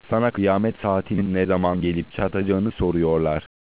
Sana kıyamet saatinin ne zaman gelip çatacağını soruyorlar.